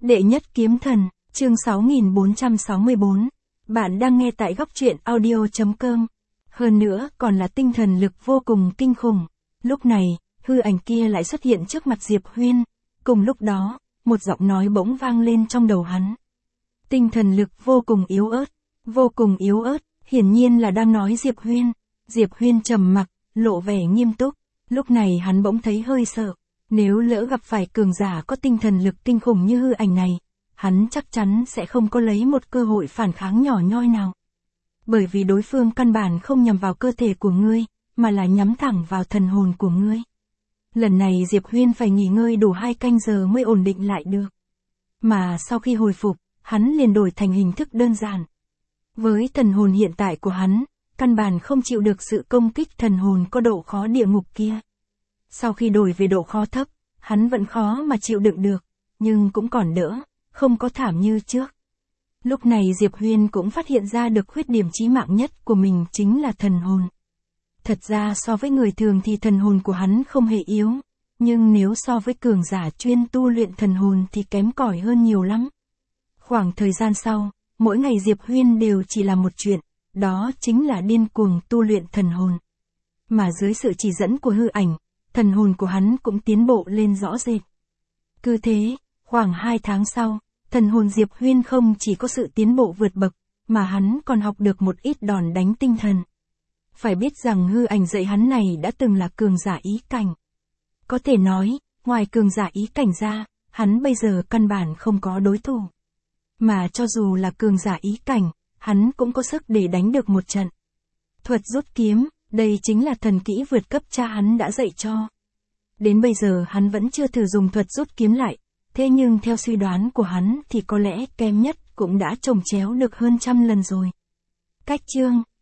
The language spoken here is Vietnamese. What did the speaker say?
Đệ nhất kiếm thần, chương 6464. Bạn đang nghe tại góc truyện audio.com. Hơn nữa còn là tinh thần lực vô cùng kinh khủng. Lúc này, hư ảnh kia lại xuất hiện trước mặt Diệp Huyên. Cùng lúc đó, một giọng nói bỗng vang lên trong đầu hắn. Tinh thần lực vô cùng yếu ớt, hiển nhiên là đang nói Diệp Huyên. Diệp Huyên trầm mặc, lộ vẻ nghiêm túc. Lúc này hắn bỗng thấy hơi sợ. Nếu lỡ gặp phải cường giả có tinh thần lực kinh khủng như hư ảnh này, hắn chắc chắn sẽ không có lấy một cơ hội phản kháng nhỏ nhoi nào. Bởi vì đối phương căn bản không nhằm vào cơ thể của ngươi, mà là nhắm thẳng vào thần hồn của ngươi. Lần này Diệp Huyên phải nghỉ ngơi đủ 2 canh giờ mới ổn định lại được. Mà sau khi hồi phục, hắn liền đổi thành hình thức đơn giản. Với thần hồn hiện tại của hắn, căn bản không chịu được sự công kích thần hồn có độ khó địa ngục kia. Sau khi đổi về độ khó thấp, hắn vẫn khó mà chịu đựng được, nhưng cũng còn đỡ, không có thảm như trước. Lúc này Diệp Huyên cũng phát hiện ra được khuyết điểm chí mạng nhất của mình chính là thần hồn. Thật ra so với người thường thì thần hồn của hắn không hề yếu, nhưng nếu so với cường giả chuyên tu luyện thần hồn thì kém cỏi hơn nhiều lắm. Khoảng thời gian sau, mỗi ngày Diệp Huyên đều chỉ làm một chuyện, đó chính là điên cuồng tu luyện thần hồn. Mà dưới sự chỉ dẫn của hư ảnh, thần hồn của hắn cũng tiến bộ lên rõ rệt. Cứ thế, khoảng 2 tháng sau, thần hồn Diệp Huyên không chỉ có sự tiến bộ vượt bậc, mà hắn còn học được một ít đòn đánh tinh thần. Phải biết rằng hư ảnh dạy hắn này đã từng là cường giả ý cảnh. Có thể nói, ngoài cường giả ý cảnh ra, hắn bây giờ căn bản không có đối thủ. Mà cho dù là cường giả ý cảnh, hắn cũng có sức để đánh được một trận. Thuật rút kiếm, đây chính là thần kỹ vượt cấp cha hắn đã dạy cho. Đến bây giờ hắn vẫn chưa thử dùng thuật rút kiếm lại, thế nhưng theo suy đoán của hắn thì có lẽ kém nhất cũng đã chồng chéo được hơn 100 lần rồi. Cách chương